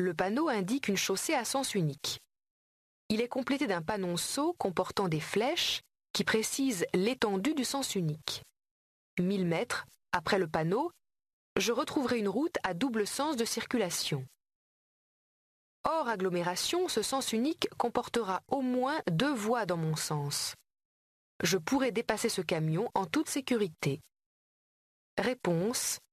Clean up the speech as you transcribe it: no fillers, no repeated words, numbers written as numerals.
Le panneau indique une chaussée à sens unique. Il est complété d'un panonceau comportant des flèches qui précisent l'étendue du sens unique. 1000 mètres après le panneau, je retrouverai une route à double sens de circulation. Hors agglomération, ce sens unique comportera au moins 2 voies dans mon sens. Je pourrai dépasser ce camion en toute sécurité. Réponse